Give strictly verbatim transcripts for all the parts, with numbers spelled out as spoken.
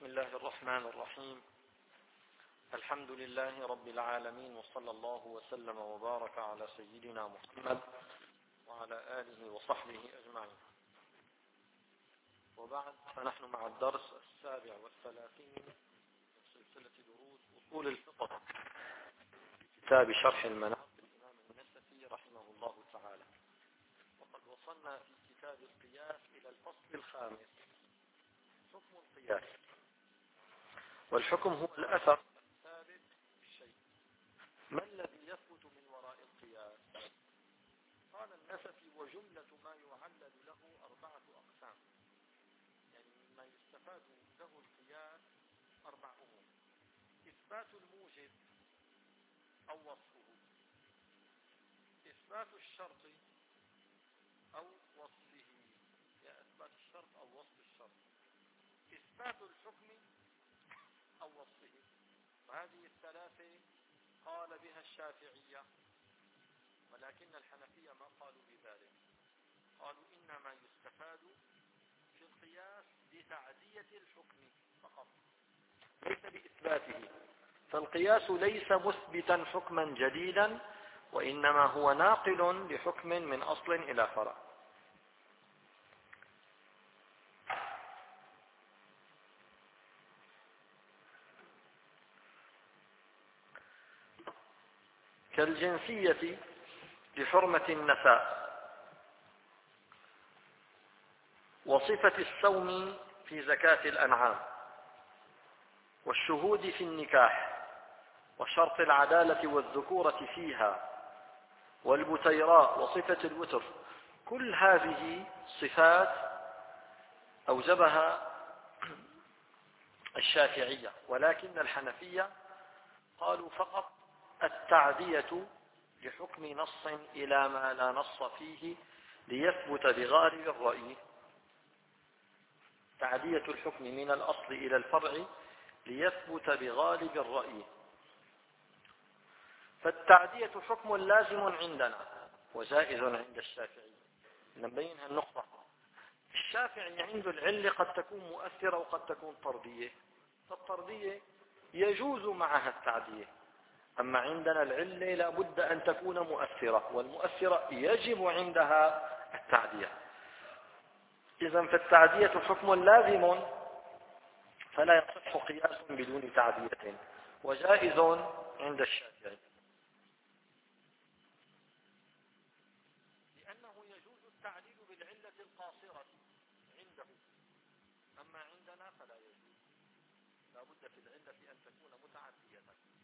بسم الله الرحمن الرحيم. الحمد لله رب العالمين، وصلى الله وسلم وبارك على سيدنا محمد وعلى آله وصحبه أجمعين. وبعد، فنحن مع الدرس السابع والثلاثين من سلسلة دروس أصول الفقه كتاب شرح المنار للإمام النسفي رحمه الله تعالى. وقد وصلنا في كتاب القياس إلى الفصل الخامس، حكم القياس. والحكم هو الأثر الثابت بالشيء. ما الذي يثبت من وراء القياس؟ قال النسفي: وجملة ما يعلل له أربعة أقسام، يعني مما يستفاد له القياس أربع أمور: إثبات الموجب أو وصفه، إثبات الشرط أو وصفه، يا إثبات الشرط أو وصف الشرط، إثبات الحكم أو وصفه. وهذه الثلاثة قال بها الشافعية، ولكن الحنفية ما قالوا بذلك. قالوا إنما يستفاد في القياس بتعدية الحكم فقط، ليس بإثباته. فالقياس ليس مثبتا حكما جديدا، وإنما هو ناقل لحكم من أصل إلى فرع. كالجنسية لحرمة النساء، وصفة الصوم في زكاة الأنعام، والشهود في النكاح، وشرط العدالة والذكورة فيها، والبتيراء، وصفة الوتر. كل هذه صفات أوجبها الشافعية، ولكن الحنفية قالوا فقط التعدية لحكم نص إلى ما لا نص فيه ليثبت بغالب الرأي. تعدية الحكم من الأصل إلى الفرع ليثبت بغالب الرأي. فالتعدية حكم لازم عندنا وجائز عند الشافعي. نبين هالنقطة. الشافعي عنده العلة قد تكون مؤثرة وقد تكون طردية، فالطردية يجوز معها التعدية، أما عندنا العلة لا بد أن تكون مؤثرة، والمؤثرة يجب عندها التعدية. إذن فالتعدية حكم لازم، فلا يصح قياس بدون تعدية، وجائز عند الشافعي، لأنه يجوز التعليل بالعلة القاصرة عنده، أما عندنا فلا يجوز، لا بد في العلة أن تكون متعدية.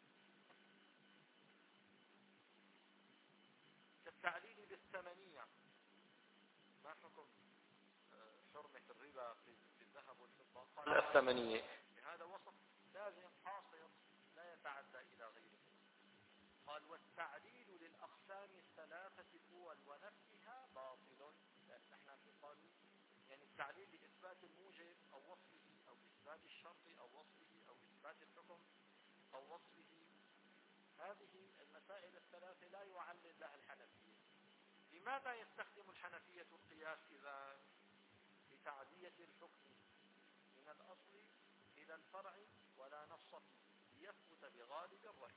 كالتعليل بالثمنية، ما حكم حرمة الربا في الذهب والفضة؟ قال الثمنية، هذا وصف لازم قاصر لا يتعدى إلى غيره. قال: والتعليل للأقسام الثلاثة الأول ونفسها باطل. نحن قالوا يعني التعليل لإثبات الموجب أو وصفه، أو إثبات الشرط أو وصفه، أو إثبات الحكم أو وصفه، هذه المسائل الثلاثة لا يعلل لها الحنفية. لماذا يستخدم الحنفية القياس إذا؟ لتعدية الحكم من الأصل إلى الفرع ولا نص فيه ليثبت بغالب الرأي.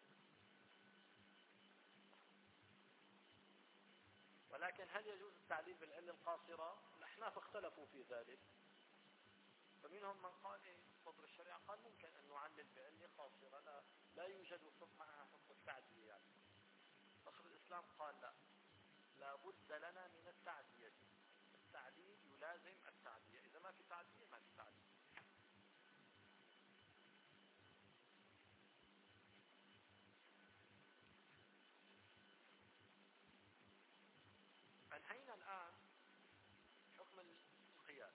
ولكن هل يجوز التعليل بالعلة القاصرة؟ الأحناف اختلفوا في ذلك، فمنهم من قال صدر الشريعة قال ممكن أن نعلل بعلة قاصرة لا, لا يوجد معها حكم التعدية. يعني فخر الإسلام قال لا، لا بد لنا من التعدية، التعليل يلازم التعدية، إذا ما في تعدية ما في تعدية. انهينا الآن حكم القياس،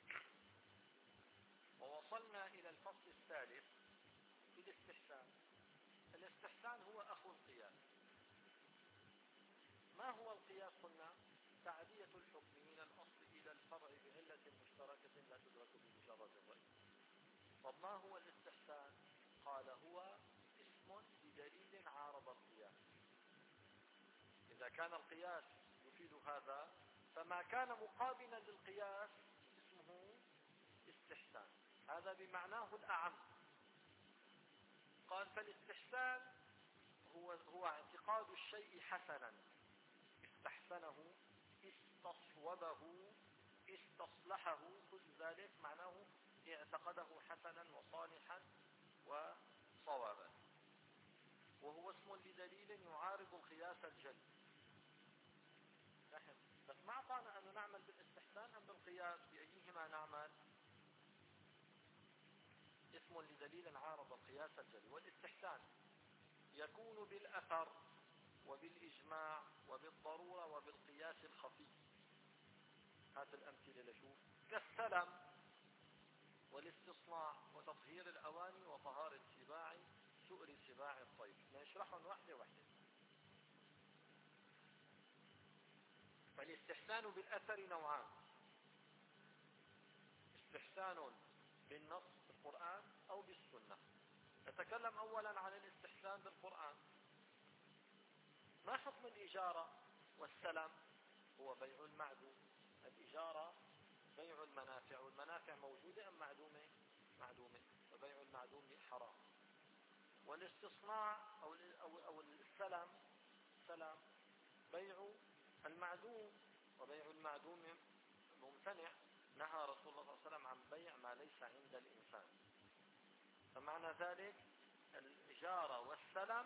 ووصلنا إلى الفصل الثالث في الاستحسان. الاستحسان هو أخو القياس. ما هو القياس؟ قلنا تعدية الحكم من الأصل إلى الفرع بعلة مشتركة لا تدرك بمجرد الرأي. طب ما هو الاستحسان؟ قال: هو اسم لدليل عارض القياس. إذا كان القياس يفيد هذا، فما كان مقابلا للقياس اسمه استحسان. هذا أتى بمعناه الأعم. قال فالاستحسان هو هو اعتقاد الشيء حسنا، استحسنه، استصوبه، استصلحه، كل ذلك معناه اعتقده حسنا وصالحا وصوابا، وهو اسم لدليل يعارض القياس الجلي. بس ما أعطانا أن نعمل بالاستحسان أم بالقياس، بأيهما نعمل؟ اسم لدليل عارض القياس الجلي. والاستحسان يكون بالأثر وبالإجماع وبالضرورة وبالقياس الخفي. هات الأمثلة لشوف. كالسلم والاستصناع وتطهير الأواني وطهارة سباع سؤر سباع الطير. نشرحهم واحدة واحدة. فالاستحسان بالأثر نوعان: استحسان بالنص بالقرآن أو بالسنة. نتكلم أولا عن الاستحسان بالقرآن. ما حكم الإجارة والسلم؟ هو بيع المعدوم. الإجارة بيع المنافع، والمنافع موجودة أم معدومة؟ معدومة، وبيع المعدوم حرام. والاستصناع أو أو أو السلم، سلم بيع المعدوم، وبيع المعدوم ممتنع. نهى رسول الله صلى الله عليه وسلم عن بيع ما ليس عند الإنسان. فمعنى ذلك الإجارة والسلم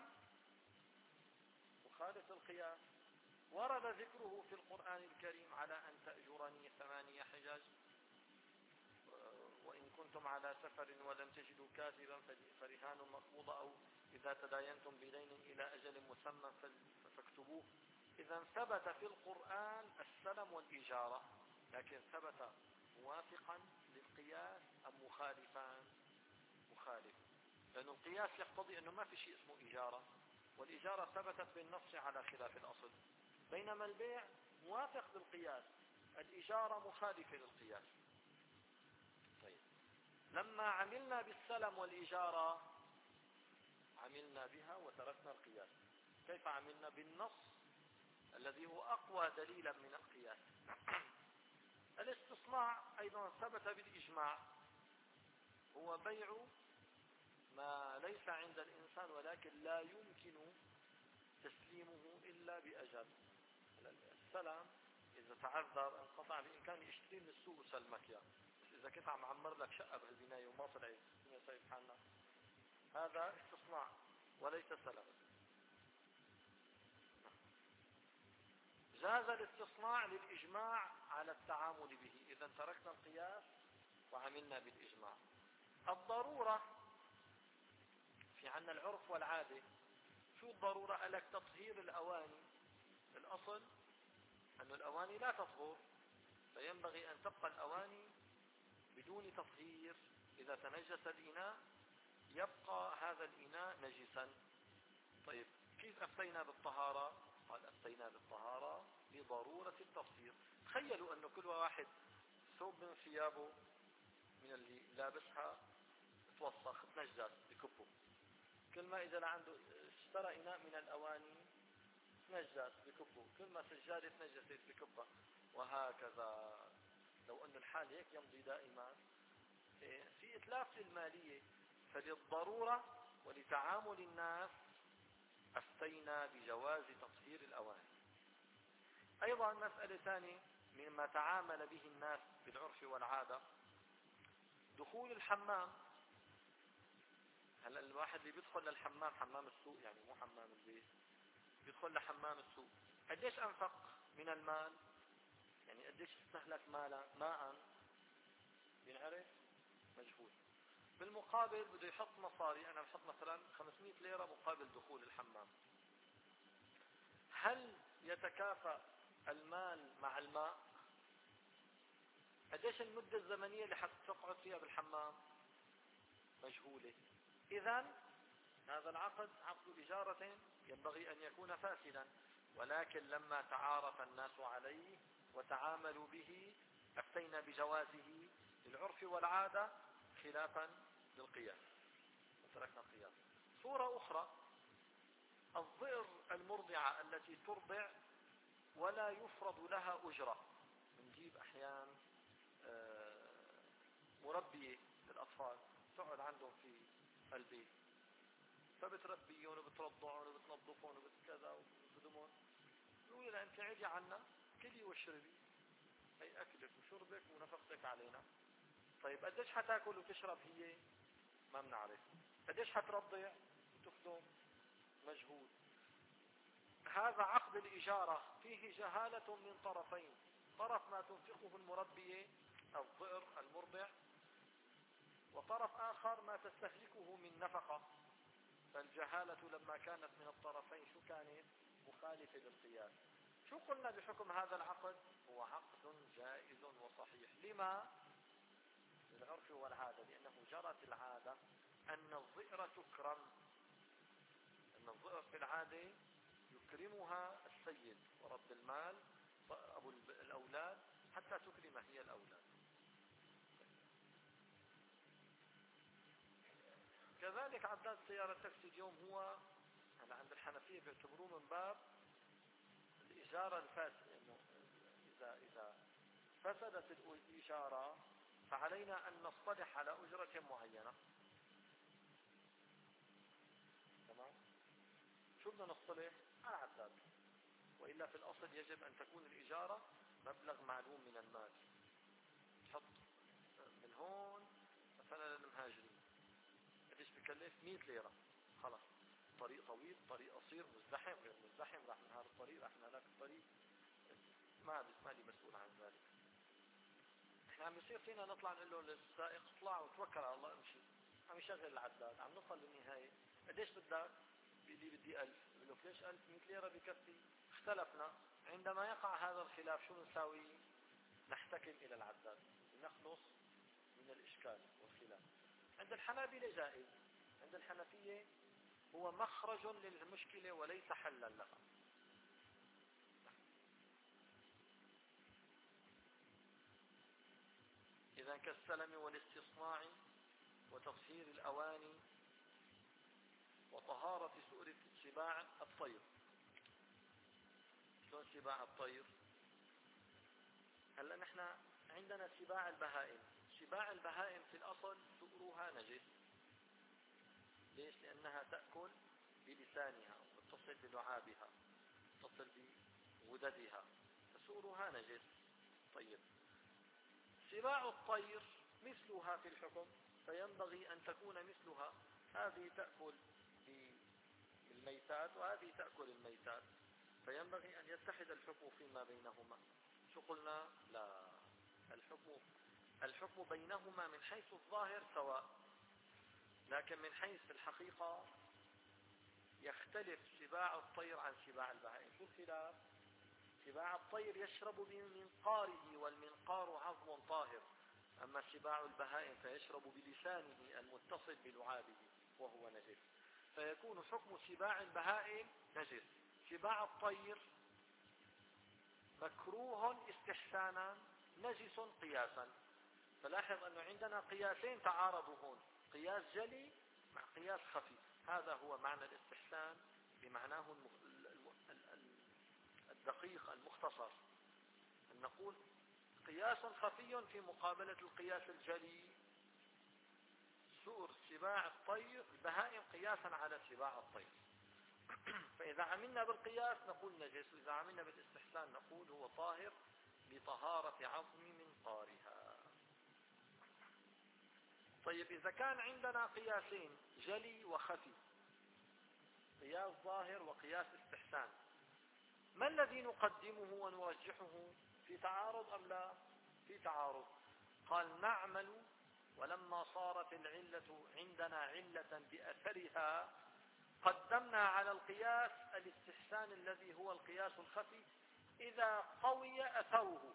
مخالف القياس. ورد ذكره في القرآن الكريم على أن تأجرني ثمانية حجج، وإن كنتم على سفر ولم تجدوا كاتبا فرهان مقبوضة، أو إذا تداينتم بدين إلى أجل مسمى فاكتبوه. إذا ثبت في القرآن السلم والإجارة، لكن ثبت موافقا للقياس أم مخالفا؟ مخالف، لأن القياس يقتضي أنه ما في شيء اسمه إجارة، والإجارة ثبتت بالنص على خلاف الأصل، بينما البيع موافق للقياس، الإجارة مخالفة للقياس. طيب، لما عملنا بالسلم والإجارة عملنا بها وتركنا القياس. كيف عملنا؟ بالنص الذي هو أقوى دليلا من القياس. الاستصناع أيضا ثبت بالإجماع، هو بيع ما ليس عند الإنسان ولكن لا يمكن تسليمه إلا بأجل. السلام إذا تعذر انقطع بإمكاني اشتري من السوق وسلمك يا، بس إذا كنت عم عمر لك شقة بهالبناية وما طلعت يا سيد حالنا، هذا استصناع وليس سلام. جاز الاستصناع للإجماع على التعامل به، إذا تركنا القياس وعملنا بالإجماع. الضرورة في عنا العرف والعادة. شو الضرورة؟ قالك تطهير الأواني. الأصل أن الأواني لا تطهر، فينبغي أن تبقى الأواني بدون تطهير. إذا تنجس الإناء يبقى هذا الإناء نجسا. طيب، كيف أفتينا بالطهارة؟ قال أفتينا بالطهارة لضرورة التطهير. تخيلوا أنه كل واحد ثوب من ثيابه من اللي لابسها توسخ تنجس بكبه، كل ما إذا عنده اشترى إناء من الأواني تنجس بكبه، كل ما سجادة تنجست بكبه، وهكذا. لو أن الحال هيك يمضي دائما في إتلاف للمالية. فللضرورة ولتعامل الناس أفتينا بجواز تطهير الأواني. أيضا مسألة ثانية مما تعامل به الناس بالعرف والعادة، دخول الحمام. هلا الواحد اللي بيدخل للحمام، حمام السوق يعني مو حمام البيت، بيدخل لحمام السوق، قديش أنفق من المال؟ يعني قديش استهلك مالا ماء؟ بينعرف؟ مجهول. بالمقابل بده يحط مصاري، أنا بحط مثلا خمسمائة ليرة مقابل دخول الحمام. هل يتكافأ المال مع الماء؟ قديش المدة الزمنية اللي حتقعد فيها بالحمام؟ مجهولة. إذن هذا العقد عقد إجارة ينبغي أن يكون فاسدا، ولكن لما تعارف الناس عليه وتعاملوا به أفتينا بجوازه للعرف والعادة خلافا للقياس وتركنا القياس. صورة أخرى، الظئر المرضعة التي ترضع ولا يفرض لها أجرة. نجيب أحيان مربية الأطفال تقعد عندهم في البيت، فبتربيهم وبترضعهم وبتنظفهم وبتكذا وبتخدمهم، يقولوا لها أنت عدي عنا، كلي واشربي، هي أكلك وشربك ونفقتك علينا. طيب قديش حتاكل وتشرب هي؟ ما بنعرف. قديش حترضع وتخدم؟ مجهود. هذا عقد الإجارة فيه جهالة من طرفين، طرف ما تنفقه المربية الضئر المرضع، وطرف آخر ما تستهلكه من نفقة. فالجهالة لما كانت من الطرفين شو كانت؟ مخالفة للقياس. شو قلنا بحكم هذا العقد؟ هو عقد جائز وصحيح. لما؟ للعرف والعادة، لأنه جرت العادة أن الضئر تكرم، أن الضئر في العادة يكرمها السيد ورب المال أبو الأولاد حتى تكرم هي الأولاد. كذلك عداد سيارة التاكسي اليوم هو أنا عند الحنفية بيعتبروه من باب الإجارة الفاسدة، إنه إذا إذا فسدت الإجارة فعلينا أن نصطلح على أجرة معينة. تمام؟ شو بدنا نصطلح؟ على عداد. وإلا في الأصل يجب أن تكون الإجارة مبلغ معلوم من المال. تحط من هون مثلا للمهاجرين قديش بكلف؟ مئة ليرة. خلاص، طريق طويل، طريق قصير، مزدحم غير مزدحم، راح من هذا الطريق راح من هذاك الطريق، ما ما لي مسؤول عن ذلك. احنا عم يصير فينا نطلع نقول له للسائق اطلع وتوكل على الله امشي، عم يشغل العداد، عم نوصل بالنهاية قديش بدك؟ بيقول لي بدي ألف. بقول له ليش ألف؟ مئة ليرة بكفي. اختلفنا. عندما يقع هذا الخلاف شو نساوي؟ نحتكم إلى العداد لنخلص من الإشكال والخلاف. عند الحنابلة جائز، عند الحنفية هو مخرج للمشكلة وليس حلا لها. إذا كالسلم والاستصناع وتطهير الأواني وطهارة سؤر سباع الطير. شلون سباع الطير؟ هلا نحن عندنا سباع البهائم. سباع البهائم في الأصل سؤرها نجس. ليش؟ لأنها تأكل بلسانها وتصل بلعابها، تصل بغددها، فسؤرها نجس. طيب، سباع الطير مثلها في الحكم، فينبغي أن تكون مثلها. هذه تأكل بالميتات وهذه تأكل الميتات، فينبغي أن يتحد الحكم فيما بينهما. شو قلنا؟ لا، الحكم الحكم بينهما من حيث الظاهر سواء، لكن من حيث الحقيقة يختلف سباع الطير عن سباع البهائم. شو الخلاف؟ سباع الطير يشرب بمنقاره والمنقار عظم طاهر، أما سباع البهائم فيشرب بلسانه المتصل بلعابه وهو نجس، فيكون حكم سباع البهائم نجس. سباع الطير مكروه استحسانا، نجس قياسا. فلاحظ أنه عندنا قياسين تعارضوا هون، قياس جلي مع قياس خفي. هذا هو معنى الاستحسان بمعناه الدقيق المختصر، أن نقول قياس خفي في مقابلة القياس الجلي. سؤر سباع الطير البهائم قياسا على سباع الطير. فإذا عملنا بالقياس نقول نجس، وإذا عملنا بالاستحسان نقول هو طاهر بطهارة عظم منقارها. طيب، إذا كان عندنا قياسين جلي وخفي، قياس ظاهر وقياس استحسان، ما الذي نقدمه ونرجحه؟ في تعارض أم لا؟ في تعارض. قال نعمل، ولما صارت العلة عندنا علة بأثرها قدمنا على القياس الاستحسان الذي هو القياس الخفي إذا قوي أثره.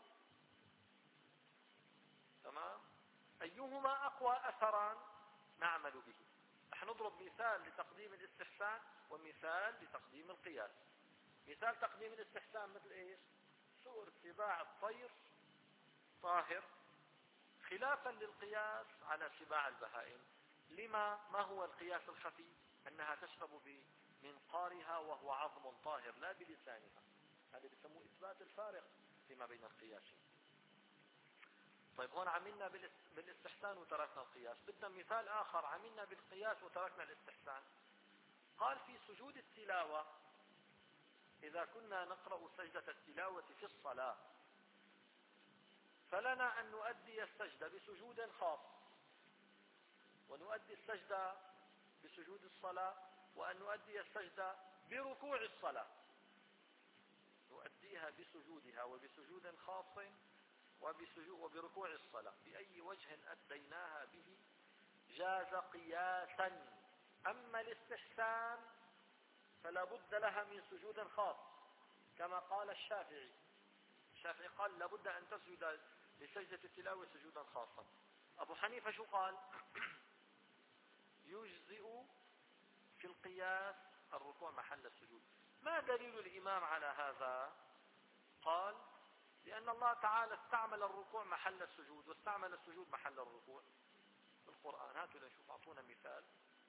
تمام؟ أيهما أقوى أثرا نعمل به. نحن نضرب مثال لتقديم الاستحسان ومثال لتقديم القياس. مثال تقديم الاستحسان مثل ايش؟ سؤر سباع الطير طاهر خلافا للقياس على سباع البهائم. لما؟ ما هو القياس الخفي؟ أنها تشرب بمنقارها وهو عظم طاهر لا بلسانها. هذا بيسموه إثبات الفارق فيما بين القياسين. طيب، هون عملنا بالاستحسان وتركنا القياس. مثال آخر عملنا بالقياس وتركنا الاستحسان. قال في سجود التلاوة إذا كنا نقرأ سجدة التلاوة في الصلاة فلنا أن نؤدي السجدة بسجود خاص، ونؤدي السجدة بسجود الصلاة، وأن نؤدي السجدة بركوع الصلاة، نؤديها بسجودها وبسجود خاص وبركوع الصلاة. بأي وجه أديناها به جاز قياسا. أما الاستحسان فلا بد لها من سجود خاص كما قال الشافعي. الشافعي قال لا بد أن تسجد لسجدة التلاوة سجودا خاصا. أبو حنيفة شو قال؟ يجزئ في القياس الركوع محل السجود. ما دليل الإمام على هذا؟ قال لأن الله تعالى استعمل الركوع محل السجود واستعمل السجود محل الركوع في القرآن. هاتوا لنشوف، أعطونا مثال.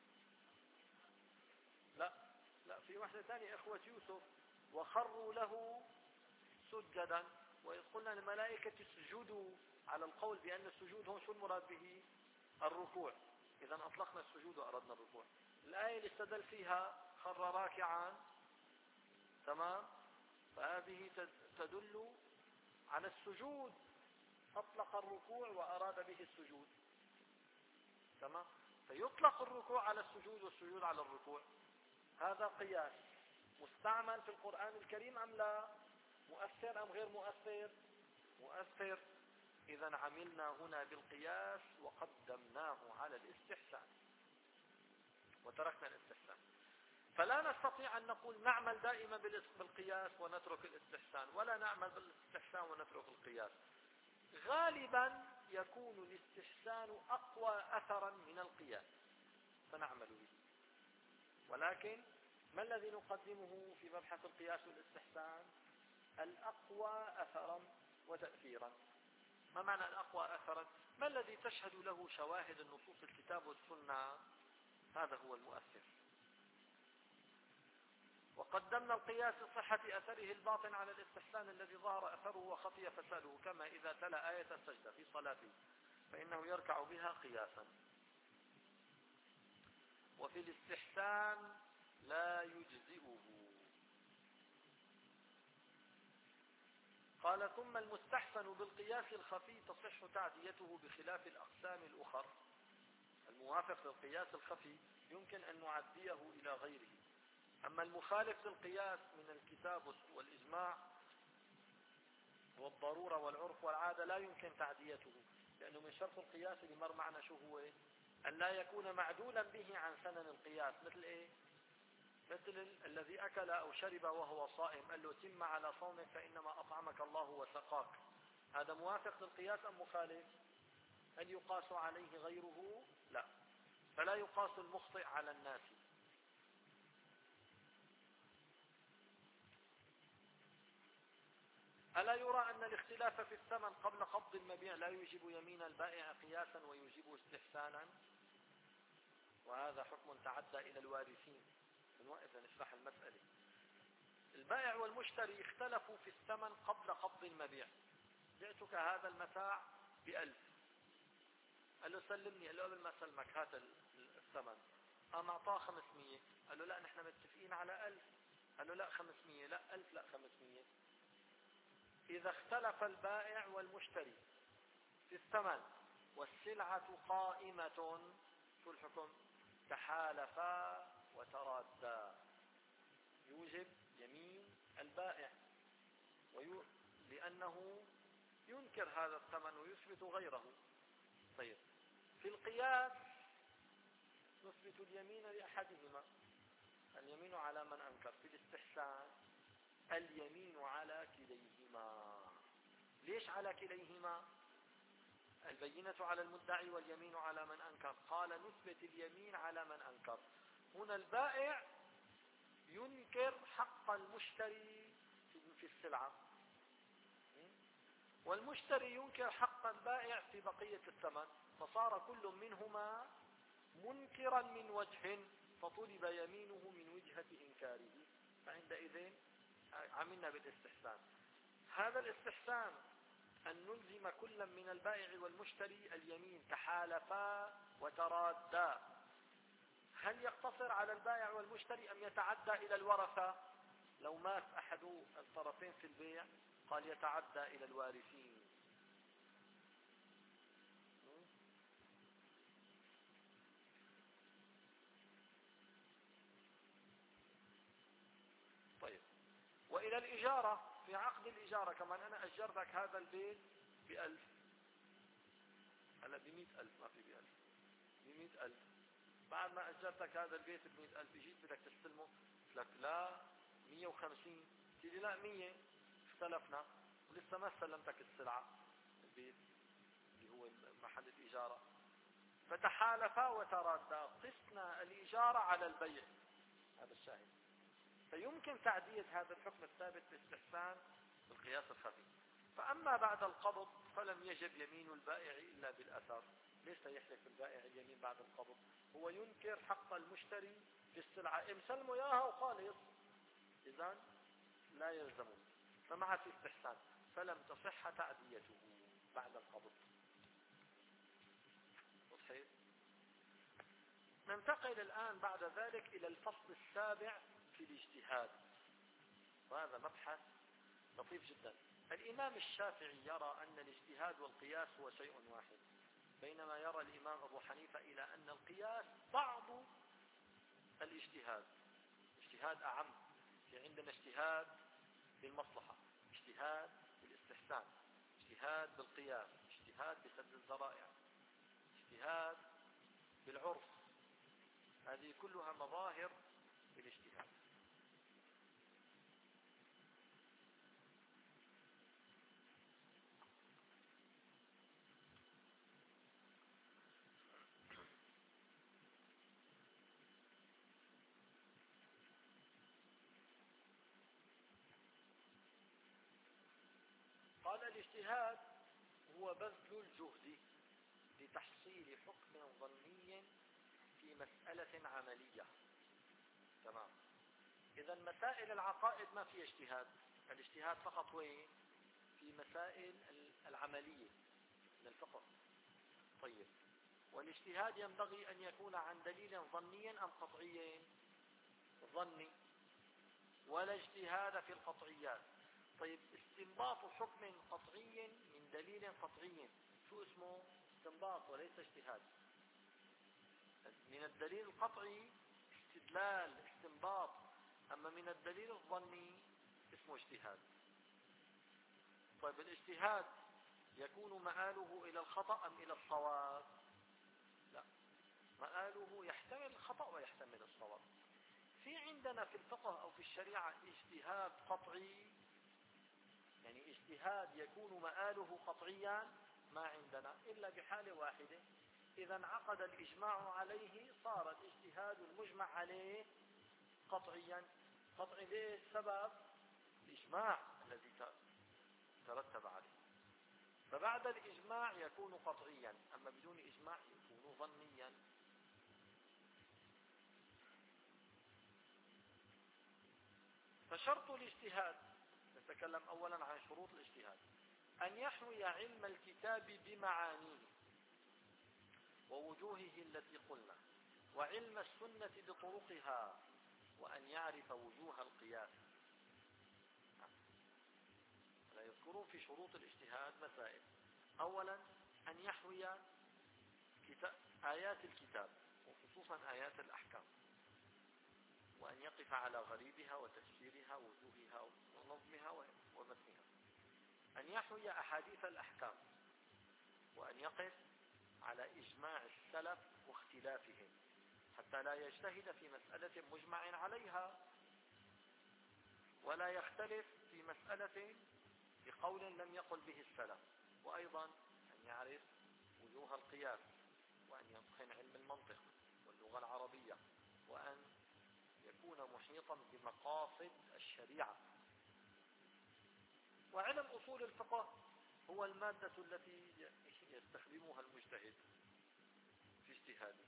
لا لا في واحدة ثانية، إخوة يوسف وخروا له سجدا، وإذ قلنا للملائكة اسجدوا، على القول بأن السجود هون شو المراد به؟ الركوع. إذا أطلقنا السجود وأردنا الركوع. الآية اللي استدل فيها خر راكعا، تمام، فهذه تدل على السجود، أطلق الركوع وأراد به السجود، تمام. فيطلق الركوع على السجود والسجود على الركوع. هذا قياس مستعمل في القرآن الكريم أم لا؟ مؤثر أم غير مؤثر؟ مؤثر. إذا عملنا هنا بالقياس وقدمناه على الاستحسان وتركنا الاستحسان. فلا نستطيع أن نقول نعمل دائما بالقياس ونترك الاستحسان، ولا نعمل بالاستحسان ونترك القياس. غالبا يكون الاستحسان أقوى أثرا من القياس فنعمل به. ولكن ما الذي نقدمه في مبحث القياس والاستحسان؟ الأقوى أثرا وتأثيرا. ما معنى الأقوى أثرا؟ ما الذي تشهد له شواهد النصوص الكتاب والسنة؟ هذا هو المؤثر. وقدمنا القياس لصحة أثره الباطن على الاستحسان الذي ظهر أثره وخفي فساده، كما إذا تلا آية السجدة في صلاته فإنه يركع بها قياسا. وفي الاستحسان لا يجزئه. قال ثم المستحسن بالقياس الخفي تصح تعديته بخلاف الأقسام الأخر. الموافق للقياس الخفي يمكن أن نعديه إلى غيره، أما المخالف للقياس من الكتاب والإجماع والضرورة والعرف والعادة لا يمكن تعديته، لأنه من شرط القياس اللي مر معنا شو هو؟ أن لا يكون معدولا به عن سنن القياس. مثل إيه؟ مثل الذي أكل أو شرب وهو صائم، قال له تم على صومك فإنما أطعمك الله وسقاك. هذا موافق للقياس أم مخالف؟ هل يقاس عليه غيره؟ لا. فلا يقاس المخطئ على الناس. ألا يرى أن الاختلاف في الثمن قبل قبض المبيع لا يوجب يمين البائع قياسا ويوجب استحسانا؟ وهذا حكم تعدى إلى الوارثين. نوقف نشرح المسألة. البائع والمشتري اختلفوا في الثمن قبل قبض المبيع. بعتك هذا المتاع بألف، قال له سلمني، قال له قبل ما سلمك هات الثمن. قام اعطاه خمسمية، قال له لا نحن متفقين على ألف، قال له لا خمسمية، لا ألف، لا خمسمية. إذا اختلف البائع والمشتري في الثمن والسلعة قائمة، شو الحكم؟ تحالفا وترادا، يوجب يمين البائع ويو... لأنه ينكر هذا الثمن ويثبت غيره. طيب في القياس نثبت اليمين لأحدهما، اليمين على من أنكر. في الاستحسان اليمين على كليهما. ليش على كليهما؟ البينة على المدعي واليمين على من أنكر. قال نثبت اليمين على من أنكر. هنا البائع ينكر حق المشتري في السلعة، والمشتري ينكر حق البائع في بقية الثمن، فصار كل منهما منكرا من وجه، فطلب يمينه من وجهة إنكاره، فعندئذ عملنا بالاستحسان. هذا الاستحسان أن نلزم كلا من البائع والمشتري اليمين تحالفا وترادا. هل يقتصر على البائع والمشتري أم يتعدى إلى الورثة؟ لو مات أحد الطرفين في البيع قال يتعدى إلى الوارثين. طيب، وإلى الإجارة في عقد الإجارة كمان. أنا أجرتك هذا البيت بألف، هلا بمئة ألف، ما في بألف، بمئة ألف. بعد ما أجرتك هذا البيت بمئة ألف، جيت بدك تستلمه، لك لا مية وخمسين، تيجي لا مية، اختلفنا ولسه ما سلمتك السلعة، البيت اللي هو محل الإجارة. فتحالفا وترادا، قسنا الإجارة على البيع، هذا الشاهد. فيمكن تعديل هذا الحكم الثابت باستحسان بالقياس الخفي. فأما بعد القبض فلم يجب يمين البائع إلا بالأثر. ليس يحلف البائع اليمين بعد القبض؟ هو ينكر حق المشتري في السلعة، إن سلموا إياها وخالص، إذن لا يلزم، فمع في استحسان، فلم تصح تعديته بعد القبض. صحيح. ننتقل الآن بعد ذلك إلى الفصل السابع في الاجتهاد، وهذا مبحث لطيف جدا. الإمام الشافعي يرى أن الاجتهاد والقياس هو شيء واحد، بينما يرى الإمام أبو حنيفة إلى أن القياس بعض الاجتهاد، اجتهاد أعم. في عندنا اجتهاد بالمصلحة، اجتهاد بالاستحسان، اجتهاد بالقياس، اجتهاد بسد الذرائع، اجتهاد بالعرف. هذه كلها مظاهر بالاجتهاد. قال الاجتهاد هو بذل الجهد لتحصيل حكم ظني في مسألة عملية. تمام. إذا مسائل العقائد ما في اجتهاد، الاجتهاد فقط وين؟ في مسائل العملية من الفقه. طيب، والاجتهاد ينبغي أن يكون عن دليل ظني أم قطعي؟ ظني، ولا اجتهاد في القطعيات. طيب، استنباط حكم قطعي من دليل قطعي شو اسمه؟ استنباط وليس اجتهاد. من الدليل القطعي استدلال، استنباط، أما من الدليل الظني اسمه اجتهاد. طيب، الاجتهاد يكون مآله إلى الخطأ أم إلى الصواب؟ لا، مآله يحتمل الخطأ ويحتمل الصواب. في عندنا في الفقه أو في الشريعة اجتهاد قطعي، يعني اجتهاد يكون مآله قطعيا، ما عندنا إلا بحالة واحدة، إذا انعقد الإجماع عليه صار الاجتهاد المجمع عليه قطعيا. قطعي ليه؟ السبب الإجماع الذي ترتب عليه. فبعد الإجماع يكون قطعيا، أما بدون إجماع يكون ظنيا. فشرط الاجتهاد، نتكلم أولا عن شروط الاجتهاد: أن يحوي علم الكتاب بمعانيه ووجوهه التي قلنا، وعلم السنة بطرقها، وأن يعرف وجوه القياس. لا يذكرون في شروط الاجتهاد مسائل. أولا، أن يحوي آيات الكتاب وخصوصا آيات الأحكام، وأن يقف على غريبها وتفسيرها ووجوهها ونظمها ومتنها. أن يحوي أحاديث الأحكام، وأن يقف على إجماع السلف واختلافهم حتى لا يجتهد في مسألة مجمع عليها، ولا يختلف في مسألة بقول لم يقل به السلف. وأيضا أن يعرف وجوه القياس، وأن يتقن علم المنطق واللغة العربية، وأن يكون محيطا بمقاصد الشريعة. وعلم أصول الفقه هو المادة التي يستخدمها المجتهد في اجتهاده.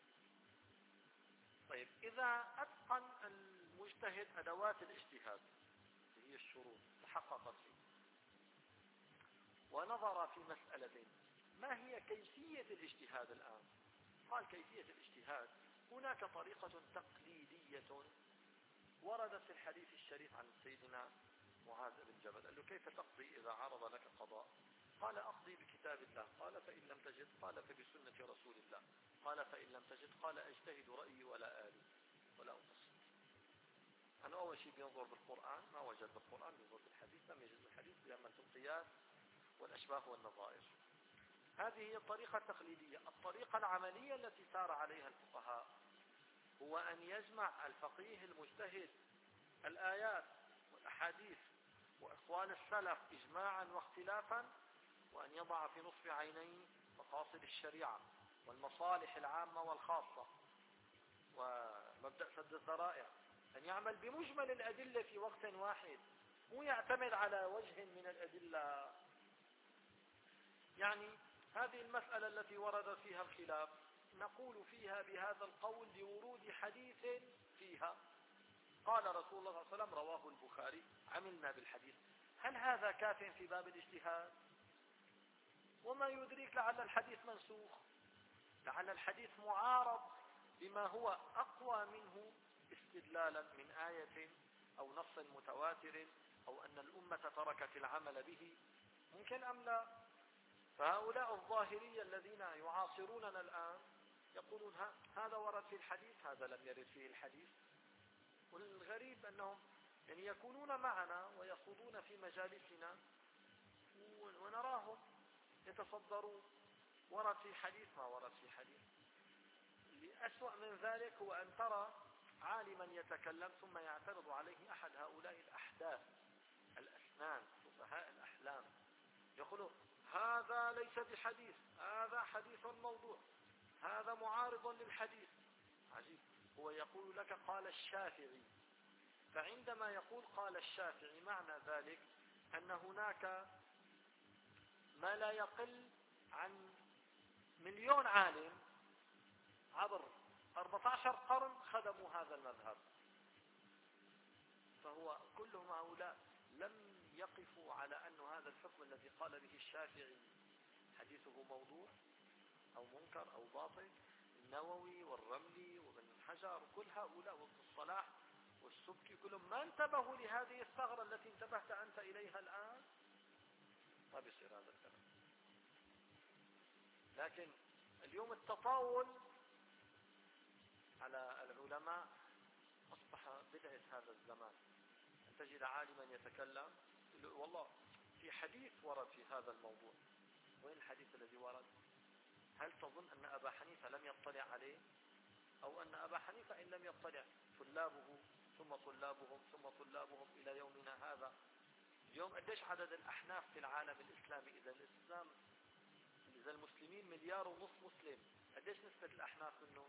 طيب، إذا أتقن المجتهد أدوات الاجتهاد هي الشروط تحققت فيه، ونظر في مسألة ما هي كيفية الاجتهاد الآن؟ قال كيفية الاجتهاد هناك طريقة تقليدية وردت في الحديث الشريف عن سيدنا معاذ بن جبل. قال له كيف تقضي إذا عرض لك قضاء؟ قال أقضي بكتاب الله. قال فإن لم تجد؟ قال فبسنة رسول الله. قال فإن لم تجد؟ قال أجتهد رأيي ولا آلي ولا أقصر. أنا أول شيء بينظر بالقرآن، ما وجد بالقرآن بينظر بالحديث، لم يجد بالحديث بيعمل القياس والأشباه والنظائر. هذه هي الطريقة التقليدية. الطريقة العملية التي سار عليها الفقهاء هو أن يجمع الفقيه المجتهد الآيات والأحاديث وأقوال السلف إجماعا واختلافا، وأن يضع في نصف عينيه مقاصد الشريعة والمصالح العامة والخاصة ومبدأ سد الذرائع، أن يعمل بمجمل الأدلة في وقت واحد، مو يعتمد على وجه من الأدلة. يعني هذه المسألة التي ورد فيها الخلاف نقول فيها بهذا القول لورود حديث فيها قال رسول الله صلى الله عليه وسلم رواه البخاري عملنا بالحديث. هل هذا كاف في باب الاجتهاد؟ وما يدريك لعل الحديث منسوخ، لعل الحديث معارض بما هو أقوى منه استدلالا من آية أو نص متواتر أو أن الأمة تركت العمل به، ممكن أم لا؟ فهؤلاء الظاهرية الذين يعاصروننا الآن يقولون هذا ورد في الحديث، هذا لم يرد فيه الحديث. والغريب أنهم يعني يكونون معنا ويخوضون في مجالسنا ونراهم يتصدرون ورد في حديث ما ورد في حديث. الأسوأ من ذلك هو أن ترى عالما يتكلم ثم يعترض عليه أحد هؤلاء الأحداث الأسنان فقهاء الأحلام يقولون هذا ليس بحديث، هذا حديث موضوع، هذا معارض للحديث. عجيب، هو يقول لك قال الشافعي، فعندما يقول قال الشافعي معنى ذلك أن هناك ما لا يقل عن مليون عالم عبر أربعة عشر قرن خدموا هذا المذهب، فهو كلهم هؤلاء لم يقفوا على أن هذا الحكم الذي قال به الشافعي حديثه موضوع أو منكر أو باطل. النووي والرملي وابن حجر كل هؤلاء وابن الصلاح والسبكي كلهم ما انتبهوا لهذه الثغرة التي انتبهت أنت إليها الآن. ما بيصير هذا الكلام. لكن اليوم التطاول على العلماء أصبح بدعة هذا الزمان، أن تجد عالما يتكلم والله في حديث ورد في هذا الموضوع. وين الحديث الذي ورد؟ هل تظن أن أبا حنيفة لم يطلع عليه؟ أو أن أبا حنيفة إن لم يطلع طلابه ثم طلابهم ثم طلابهم إلى يومنا هذا؟ اليوم قديش عدد الأحناف في العالم الإسلامي؟ إذا الإسلام إذا المسلمين مليار ونص مسلم، قديش نسبة الأحناف منه؟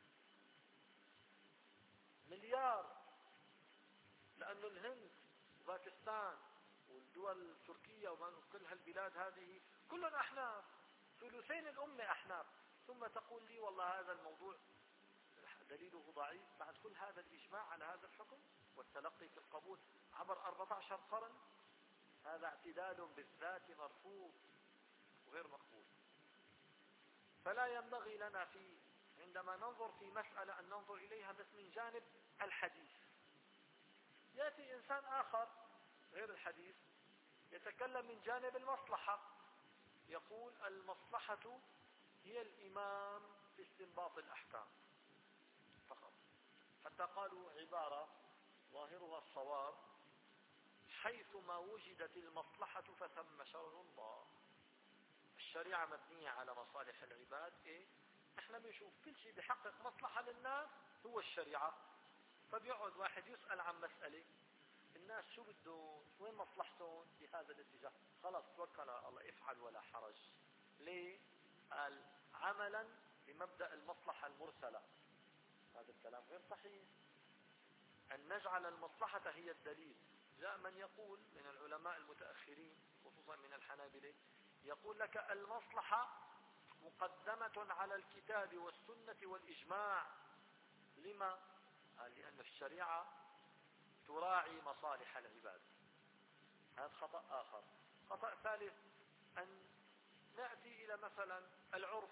مليار. لأنه الهند وباكستان والدول التركية وكل هالبلاد هذه كلهم أحناف، ثلثين الأمة أحناف، ثم تقول لي والله هذا الموضوع دليله ضعيف بعد كل هذا الإجماع على هذا الحكم والتلقي في القبول عبر أربعة عشر قرن. هذا اعتدال بالذات مرفوض وغير مقبول. فلا ينبغي لنا في عندما ننظر في مسألة أن ننظر إليها بس من جانب الحديث. يأتي إنسان آخر غير الحديث يتكلم من جانب المصلحة، يقول المصلحة هي الإمام في استنباط الأحكام فقط، حتى قالوا عبارة ظاهرها الصواب حيثما وجدت المصلحة فثم شرع الله. الشريعة مبنية على مصالح العباد. إيه؟ احنا بنشوف كل شيء بيحقق مصلحة للناس هو الشريعة. فبيقعد واحد يسأل عن مسألة الناس شو بدهم، وين مصلحتهم في هذا الاتجاه، خلاص توكل على الله افعل ولا حرج. ليه؟ قال عملا بمبدأ المصلحة المرسلة. هذا الكلام غير صحيح. أن نجعل المصلحة هي الدليل. جاء من يقول من العلماء المتأخرين خصوصا من الحنابلة يقول لك المصلحة مقدمة على الكتاب والسنة والإجماع. لما؟ قال لأن الشريعة تراعي مصالح العباد. هذا خطأ آخر. خطأ ثالث أن نأتي إلى مثلا العرف،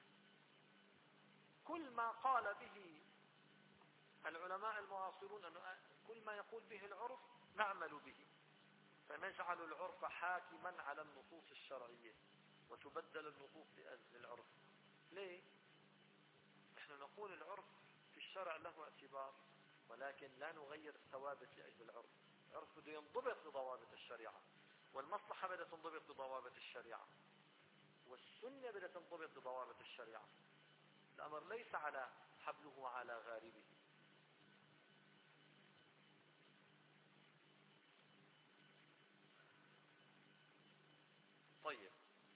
كل ما قال به العلماء المعاصرون أنه كل ما يقول به العرف نعمل به، فنجعل العرف حاكما على النصوص الشرعية وتبدل النصوص لأجل العرف. ليه؟ نحن نقول العرف في الشرع له اعتبار، ولكن لا نغير الثوابت لأجل العرف. العرف بده ينضبط بضوابط الشريعة، والمصلحة بدها تنضبط بضوابط الشريعة، والسنة بدها تنضبط بضوابط الشريعة. الأمر ليس على حبله على غاربه. طيب،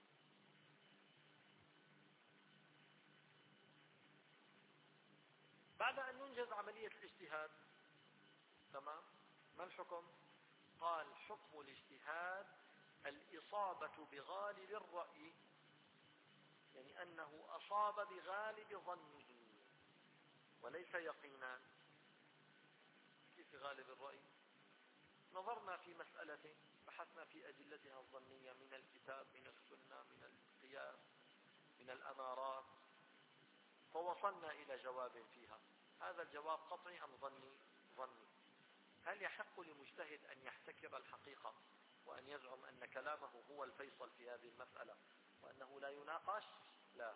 بعد أن ننجز عملية الاجتهاد، تمام، ما الحكم؟ قال حكم الاجتهاد الإصابة بغالب الرأي، يعني أنه أصاب بغالب ظنه وليس يقينا. كيف غالب الرأي؟ نظرنا في مسألة، بحثنا في أدلتها الظنية من الكتاب، من السنة، من القياس، من الأمارات، فوصلنا إلى جواب فيها. هذا الجواب قطعي أم ظني؟ ظني. هل يحق لمجتهد أن يحتكر الحقيقة وأن يزعم أن كلامه هو الفيصل في هذه المسألة وأنه لا يناقش؟ لا.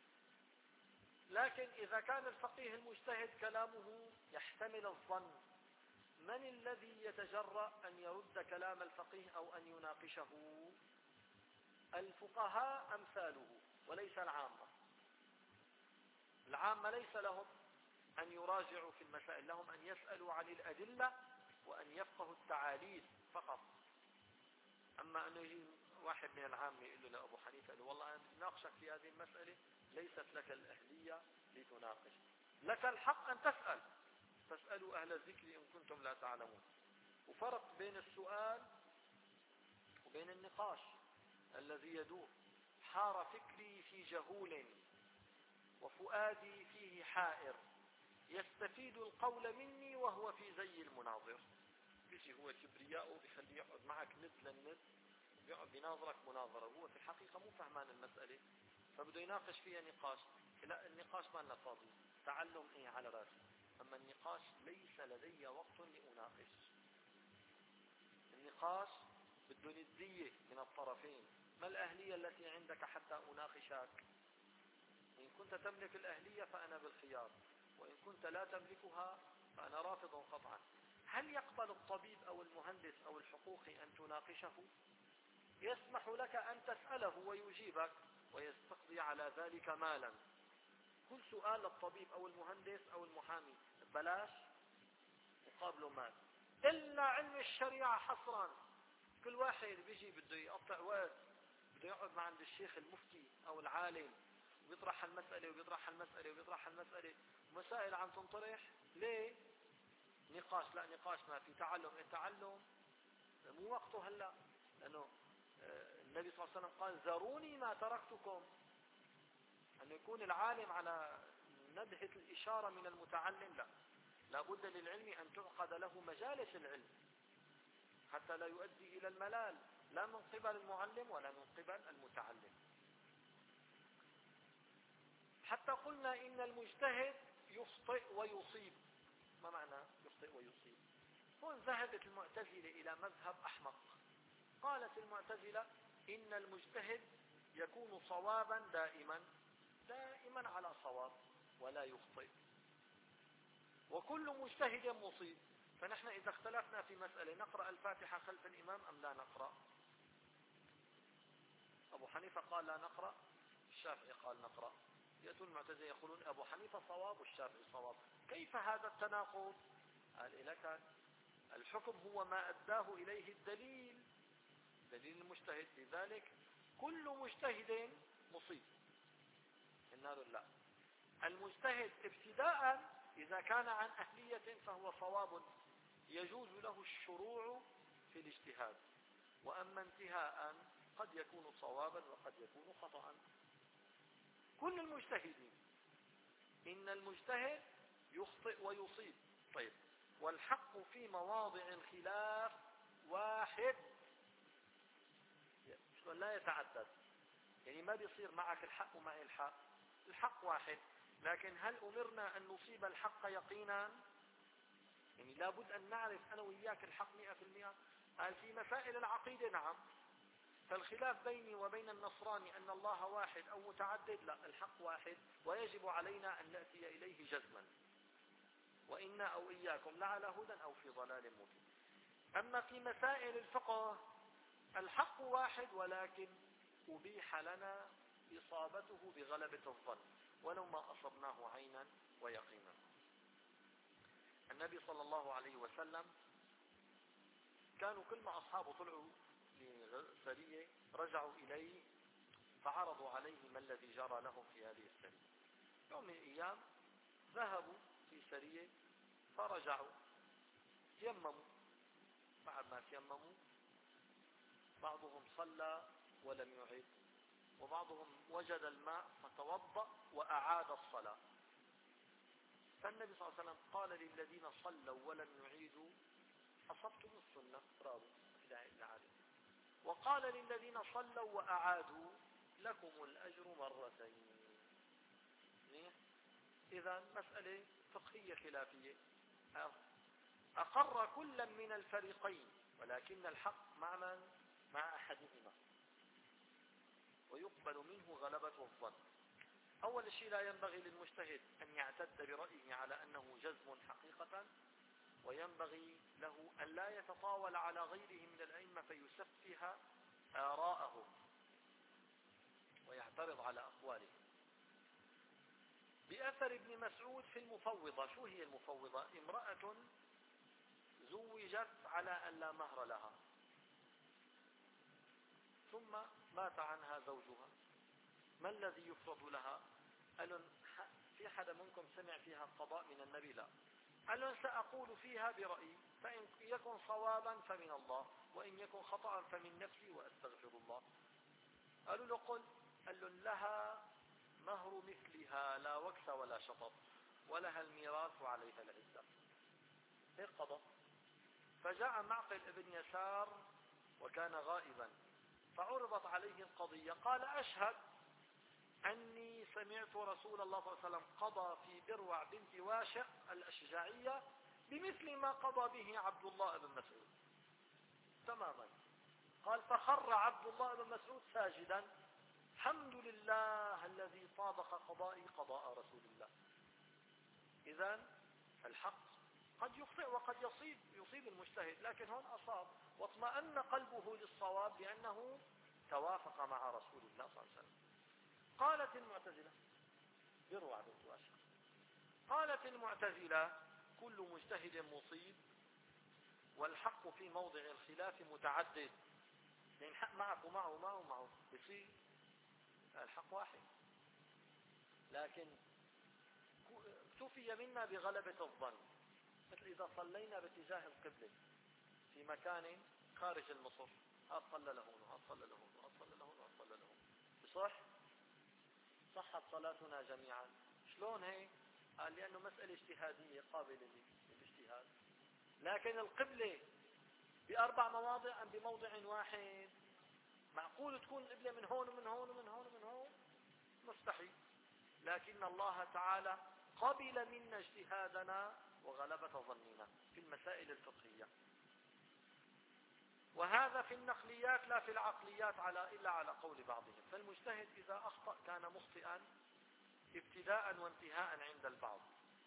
لكن إذا كان الفقيه المجتهد كلامه يحتمل الظن، من الذي يتجرأ أن يرد كلام الفقيه أو أن يناقشه؟ الفقهاء أمثاله وليس العامة. العامة ليس لهم أن يراجعوا في المسائل، لهم أن يسألوا عن الأدلة وأن يفقهوا التعاليل فقط. أما أنه يجي واحد من العامة يقول له لأبو حنيفة له والله أنا ناقشك في هذه المسألة، ليست لك الأهلية لتناقش، لك الحق أن تسأل، فاسألوا أهل الذكر إن كنتم لا تعلمون. وفرق بين السؤال وبين النقاش الذي يدور. حار فكري في جهول وفؤادي فيه حائر، يستفيد القول مني وهو في زي المناظر. بيجي هو كبرياءه بيخليه يقعد معك مثل الند، بيقعد بيناظرك مناظرة، هو في الحقيقة مو فهمان المسألة، فبده يناقش فيها نقاش. لا، النقاش ما لنا فاضي، تعلم ايه على راسي، اما النقاش ليس لدي وقت لأناقش. النقاش بده ندية من الطرفين. ما الأهلية التي عندك حتى أناقشك؟ إن كنت تملك الأهلية فأنا بالخيار، وإن كنت لا تملكها فأنا رافض قطعا. هل يقبل الطبيب أو المهندس أو الحقوقي أن تناقشه؟ يسمح لك أن تسأله ويجيبك ويستقضي على ذلك مالا. كل سؤال للطبيب أو المهندس أو المحامي بلاش، مقابله مال. إلا علم الشريعة حصرا، كل واحد بيجي بده يقطع وقت، بده يقعد مع عند الشيخ المفتي أو العالم ويطرح المسألة ويطرح المسألة ويطرح المسألة، مسائل عم تنطرح. ليه؟ نقاش. لا، نقاش ما في. تعلم. التعلم مو وقته هلا، لأنه النبي صلى الله عليه وسلم قال ذروني ما تركتكم. أن يكون العالم على نبهة الإشارة من المتعلم، لا، لابد للعلم أن تعقد له مجالس العلم حتى لا يؤدي إلى الملال، لا من قبل المعلم ولا من قبل المتعلم. حتى قلنا إن المجتهد يخطئ ويصيب. ما معنى يخطئ ويصيب؟ هون ذهبت المعتزلة إلى مذهب أحمق. قالت المعتزلة إن المجتهد يكون صوابا دائما دائما على صواب ولا يخطئ، وكل مجتهد مصيب. فنحن إذا اختلفنا في مسألة نقرأ الفاتحة خلف الإمام أم لا نقرأ؟ أبو حنيفة قال لا نقرأ، الشافعي قال نقرأ. يأتون المعتزلة يقولون أبو حنيفة صواب والشافعي صواب. كيف هذا التناقض؟ قال لك الحكم هو ما أداه إليه الدليل، دليل المجتهد، لذلك كل مجتهد مصيب. قلنا له لا، المجتهد ابتداء إذا كان عن أهلية فهو صواب يجوز له الشروع في الاجتهاد، وأما انتهاء قد يكون صوابا وقد يكون خطأ. كل المجتهدين، إن المجتهد يخطئ ويصيب. طيب، والحق في مواضع الخلاف واحد. لا يتعدد، يعني ما بيصير معك الحق ومعي الحق، الحق واحد، لكن هل أمرنا أن نصيب الحق يقينا؟ يعني لابد أن نعرف أنا وإياك الحق مئة في المئة. قال في مسائل العقيدة نعم، فالخلاف بيني وبين النصراني أن الله واحد أو متعدد، لا، الحق واحد ويجب علينا أن نأتي إليه جزما، وإنا أو إياكم لعلى هدى أو في ضلال مبين. أما في مسائل الفقه الحق واحد، ولكن أبيح لنا إصابته بغلبة الظن ولو ما أصبناه عينا ويقينا. النبي صلى الله عليه وسلم كانوا كل ما أصحابه طلعوا لسرية رجعوا إليه فعرضوا عليه ما الذي جرى لهم في هذه السرية. يوم من الأيام ذهبوا في سرية فرجعوا تيمموا، بعد ما تيمموا بعضهم صلى ولم يعد، وبعضهم وجد الماء فتوضأ وأعاد الصلاة. فالنبي صلى الله عليه وسلم قال للذين صلوا ولم يعيدوا أصبتم السنة، برافو، وقال للذين صلوا وأعادوا لكم الأجر مرتين. إذا مسألة فقهية خلافية، أقر كل من الفريقين، ولكن الحق مع من؟ مع أحدهما، ويقبل منه غلبة الظن. أول شيء لا ينبغي للمجتهد أن يعتد برأيه على أنه جزم حقيقة، وينبغي له أن لا يتطاول على غيره من الأئمة فيسفه آراءه ويعترض على أقواله. بأثر ابن مسعود في المفوضة. شو هي المفوضة؟ امرأة زوجت على أن لا مهر لها، ثم مات عنها زوجها، ما الذي يفرض لها؟ قالوا في حدا منكم سمع فيها قضاء من النبي؟ لا. قالوا سأقول فيها برأيي، فإن يكن صوابا فمن الله، وإن يكن خطأ فمن نفسي وأستغفر الله. قالوا له قل. قال له لها مهر مثلها لا وكس ولا شطط، ولها الميراث وعليها العدة. هيك قضى. فجاء معقل ابن يسار وكان غائبا، فعرضت عليه القضية، قال أشهد أني سمعت رسول الله صلى الله عليه وسلم قضى في بروع بنت واشق الأشجعية بمثل ما قضى به عبد الله بن مسعود تماما. قال فخر عبد الله بن مسعود ساجدا، الحمد لله الذي طابق قضائي قضاء رسول الله. إذن الحق قد يخطئ وقد يصيب يصيب المجتهد، لكن هون أصاب واطمأن قلبه للصواب بأنه توافق مع رسول الله صلى الله عليه وسلم. قالت المعتزلة بروع بنت واشق، قالت المعتزلة كل مجتهد مصيب، والحق في موضع الخلاف متعدد، يعني الحق معك ومعه ومعه ومعه بصير الحق واحد، لكن اكتفي منا بغلبة الظن. مثل إذا صلينا باتجاه القبلة في مكان خارج المصر، هذا صلى لهون وهذا صلى لهون وهذا صلى لهون وهذا صلى لهون، بصح صحت صلاتنا جميعا. شلون هي؟ قال لأنه مسألة اجتهادية قابلة للاجتهاد، لكن القبلة بأربع مواضع أم بموضع واحد؟ معقول تكون القبلة من هون ومن هون ومن هون ومن هون؟ مستحيل. لكن الله تعالى قبل منا اجتهادنا وغلبة ظننا في المسائل الفقهية، وهذا في النقليات لا في العقليات على إلا على قول بعضهم. فالمجتهد إذا أخطأ كان مخطئا ابتداء وانتهاء عند البعض.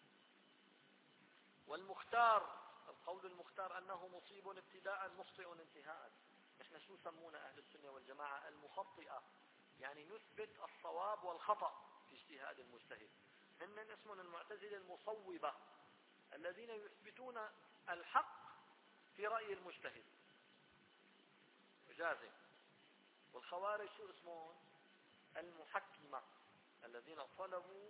والمختار، القول المختار أنه مصيب ابتداء مخطئ انتهاء. نحن شو سمونا أهل السنة والجماعة؟ المخطئة، يعني نثبت الصواب والخطأ في اجتهاد المجتهد. هن اسمهم المعتزلة المصوبة، الذين يثبتون الحق في رأي المجتهد جازم. والخوارج شو اسمهم؟ المحكمة، الذين طلبوا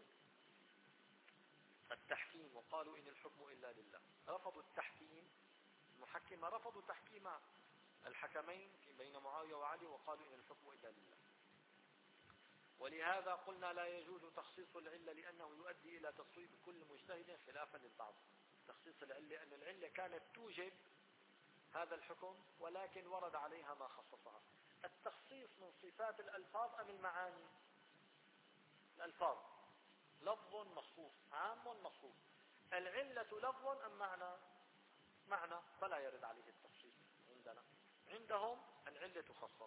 التحكيم وقالوا إن الحكم إلا لله، رفضوا التحكيم. المحكمة رفضوا تحكيم الحكمين بين معاوية وعلي وقالوا إن الحكم إلا لله. ولهذا قلنا لا يجوز تخصيص العلة لأنه يؤدي إلى تصويب كل مجتهد خلافا للبعض. تخصيص العلة أن العلة كانت توجب هذا الحكم ولكن ورد عليها ما خصصها. التخصيص من صفات الألفاظ أم المعاني؟ الألفاظ لفظ مخصوص، عام مخصوص. العلة لفظ أم معنى؟ معنى، فلا يرد عليه التخصيص عندنا. عندهم العلة تخصص،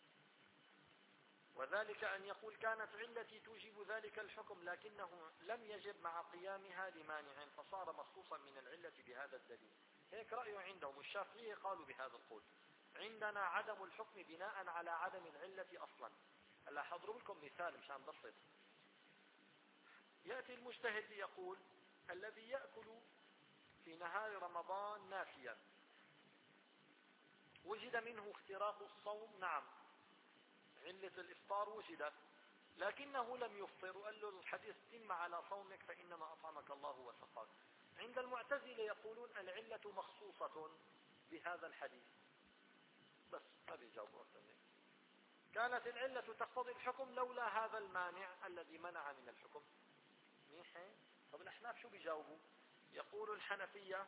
وذلك أن يقول كانت علتي توجب ذلك الحكم لكنه لم يجب مع قيامها لمانع فصار مخصوصا من العلة بهذا الدليل. هيك رأيه عندهم. الشافعية قالوا بهذا القول. عندنا عدم الحكم بناء على عدم العلة أصلا. هلا حضروا لكم مثال مشان بسط. يأتي المجتهد ليقول الذي يأكل في نهار رمضان نافيا وجد منه اختراق الصوم، نعم علة الإفطار وجدت لكنه لم يفطر، وقال له الحديث تم على صومك فإنما أطعمك الله وسقاك. عند المعتزلة يقولون العلة مخصوصة بهذا الحديث، بس ما بيجاوبوا أكثر منه. كانت العلة تقتضي الحكم لولا هذا المانع الذي منع من الحكم. منيح. طب الأحناف شو بيجاوبوا؟ يقول الحنفية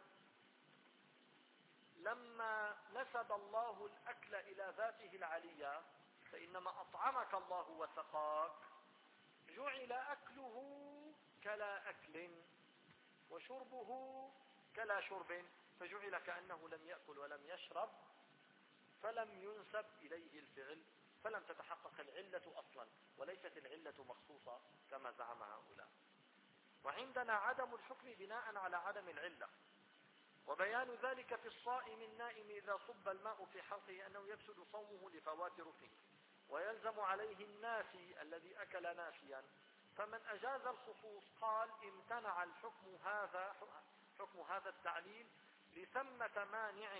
لما نسب الله الأكل إلى ذاته العلية فإنما أطعمك الله وسقاك جعل أكله كلا أكل وشربه كلا شرب فجعل كأنه لم يأكل ولم يشرب فلم ينسب إليه الفعل فلم تتحقق العلة أصلا، وليست العلة مخصوصة كما زعم هؤلاء. وعندنا عدم الحكم بناء على عدم العلة، وبيان ذلك في الصائم النائم إذا صب الماء في حلقه أنه يفسد صومه لفوات ركنه، ويلزم عليه الناسي الذي أكل ناسيا. فمن أجاز الخصوص قال امتنع الحكم هذا حكم هذا التعليل لثمة مانع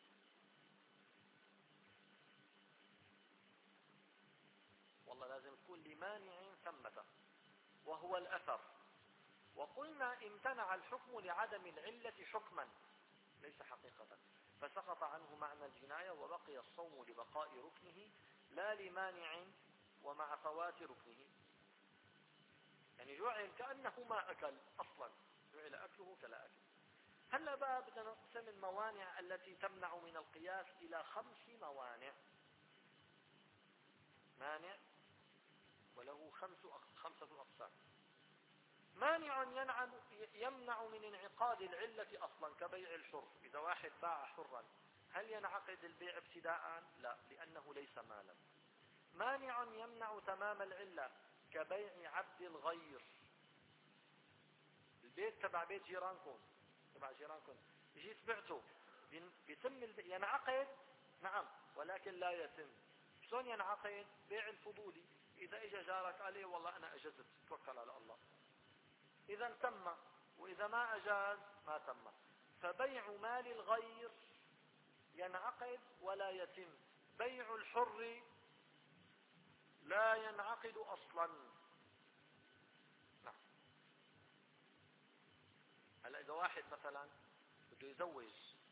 والله لازم تكون لمانع ثمة وهو الأثر. وقلنا امتنع الحكم لعدم العلة حكما ليس حقيقة، فسقط عنه معنى الجناية وبقي الصوم لبقاء ركنه لا لمانع ومع فوات ركنه. يعني جعل كأنه ما أكل أصلا، جعل أكله كلا أكل. هلا بقى بدنا نقسم الموانع التي تمنع من القياس إلى خمس موانع. مانع وله خمس خمسة أقسام. مانع يمنع من انعقاد العلة أصلا كبيع الحر. إذا واحد باع حرا هل ينعقد البيع ابتداء؟ لا، لأنه ليس مالا. مانع يمنع تمام العلة كبيع عبد الغير. البيت تبع بيت جيرانكم تبع جيرانكم جيت بعته بيتم ينعقد، نعم ولكن لا يتم. شلون ينعقد؟ بيع الفضولي. إذا إجا جارك قال لي والله أنا أجزت توكل على الله، إذا تم، وإذا ما أجاز ما تم. فبيع مال الغير ينعقد ولا يتم، بيع الحر لا ينعقد أصلا. نعم. هلا إذا واحد مثلا بده يزوج،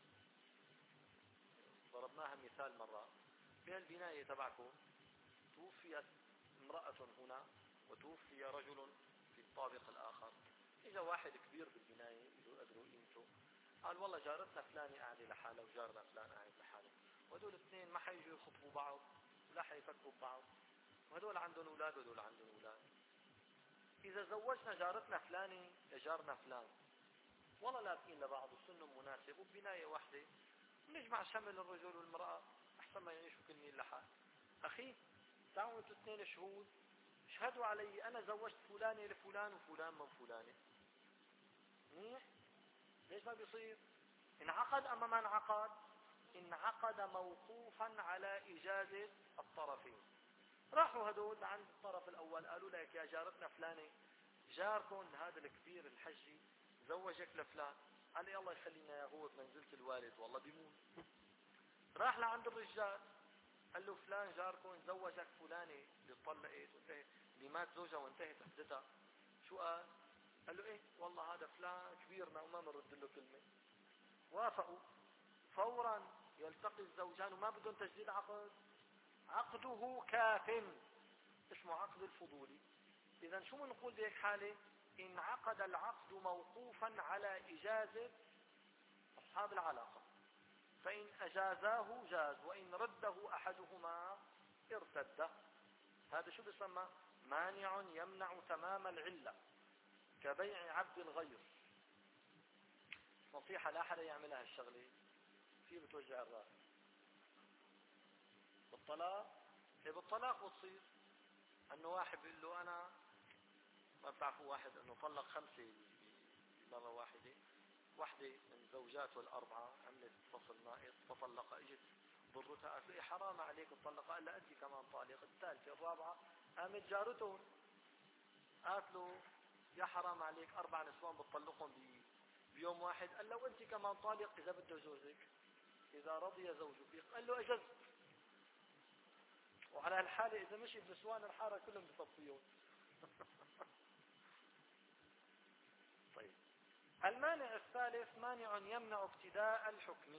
ضربناها مثال مرة، بهالبناية تبعكم توفيت امرأة هنا وتوفي رجل في الطابق الآخر. إذا واحد كبير بالبناية يقدروا قيمته قال والله جارتنا فلانة قاعدة لحالها وجارنا فلان قاعد لحاله، وهدول الاثنين ما حيجوا يخطبوا بعض ولا حيفكوا ببعض، وهدول عندهم أولاد وهدول عندهم أولاد. إذا زوجنا جارتنا فلانة لجارنا فلان والله لابقين لبعض وسنهم مناسب وبناية واحدة، نجمع شمل الرجل والمرأة أحسن ما يعيشوا كل مين لحال. أخي تعالوا انتوا اثنين شهود اشهدوا علي أنا زوجت فلانة لفلان وفلان من فلانة. منيح. ليش ما بيصير؟ انعقد أما ما انعقد؟ انعقد موقوفا على إجازة الطرفين. راحوا هدول عند الطرف الأول قالوا لك يا جارتنا فلانة جاركم هذا الكبير الحجي زوجك لفلان، قال لي الله يخلينا يا هو بمنزلة الوالد والله بيموت. راح لعند الرجال قال له فلان جاركم زوجك فلانة اللي طلقت وانتهت اللي مات زوجها وانتهت عدتها. شو قال؟ قال له ايه والله هذا فلان كبيرنا وما بنرد له كلمة. وافقوا فورا يلتقي الزوجان وما بدهم تجديد عقد، عقده كاف، اسمه عقد الفضولي. اذا شو بنقول بهيك حالة؟ انعقد العقد موقوفا على إجازة أصحاب العلاقة، فإن أجازاه جاز وإن رده أحدهما ارتد. هذا شو بيسمى؟ مانع يمنع تمام العلة، كبيع عبد الغير. نصيحة لا حدا يعملها الشغلة، في بتوجع الراس. بالطلاق، هي بالطلاق بتصير انه واحد بيقول له انا، ما بتعرفوا واحد انه طلق خمسة بمرة واحدة، واحدة من زوجاته الاربعة عملت فصل نائط فطلقها، اجت ضرتها قالت له حرام عليك تطلقها، قال لها انت كمان طالق. الثالثة الرابعة قامت جارته قالت له يا حرام عليك اربع نسوان بتطلقهم بيوم واحد، قال له وانت كمان طالق اذا بده جوزك، اذا رضي زوجك. قال له اجزت. وعلى هالحالة اذا مشي بنسوان الحارة كلهم بصفيون. طيب، المانع الثالث مانع يمنع ابتداء الحكم،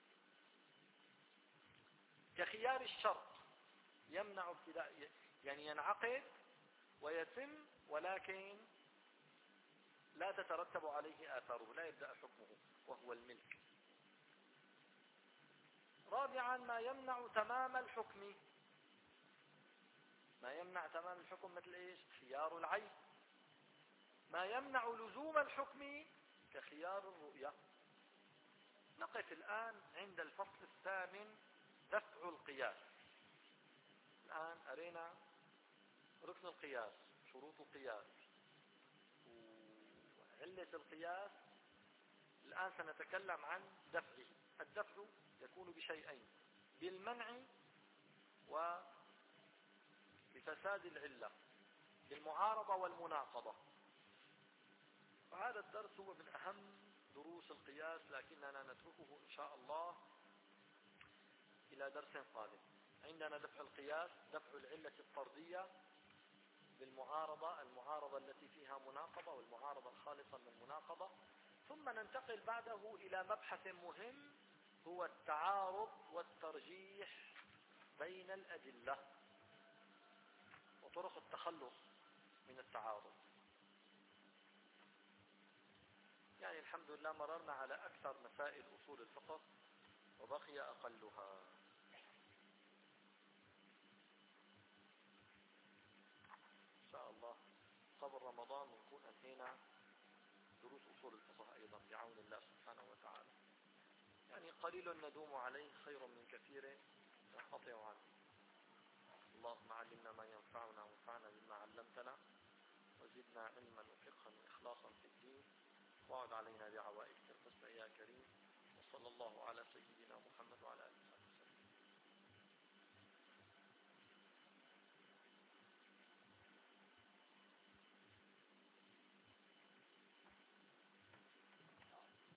كخيار الشرط. يمنع ابتداء يعني ينعقد ويتم ولكن لا تترتب عليه آثاره، لا يبدأ حكمه، وهو الملك. رابعا ما يمنع تمام الحكم. ما يمنع تمام الحكم مثل ايش؟ خيار العين. ما يمنع لزوم الحكم كخيار الرؤية. نقف الآن عند الفصل الثامن، دفع القياس. الآن أرينا ركن القياس، شروط القياس، وعلة القياس. الآن سنتكلم عن دفعه. الدفع يكون بشيئين: بالمنع وبفساد العلة، بالمعارضة والمناقضة. وهذا الدرس هو من أهم دروس القياس، لكننا نتركه إن شاء الله إلى درس قادم. عندنا دفع القياس، دفع العلة الطردية، بالمعارضة، المعارضة التي فيها مناقضة، والمعارضة الخالصة من المناقضة. ثم ننتقل بعده إلى مبحث مهم، هو التعارض والترجيح بين الأدلة وطرق التخلص من التعارض. يعني الحمد لله مررنا على أكثر مسائل أصول الفقه وبقي أقلها. إن شاء الله قبل رمضان نكون أنهينا دروس أصول الفقه أيضا بعون الله سبحانه وتعالى. يعني قليل ندوم عليه خير من كثير ننقطع عنه. اللهم علمنا ما ينفعنا وانفعنا بما علمتنا، وزدنا علما وفقها وإخلاصا في الدين، واعد علينا بعوائدك الحسنى يا كريم. وصلى الله على سيدنا محمد وعلى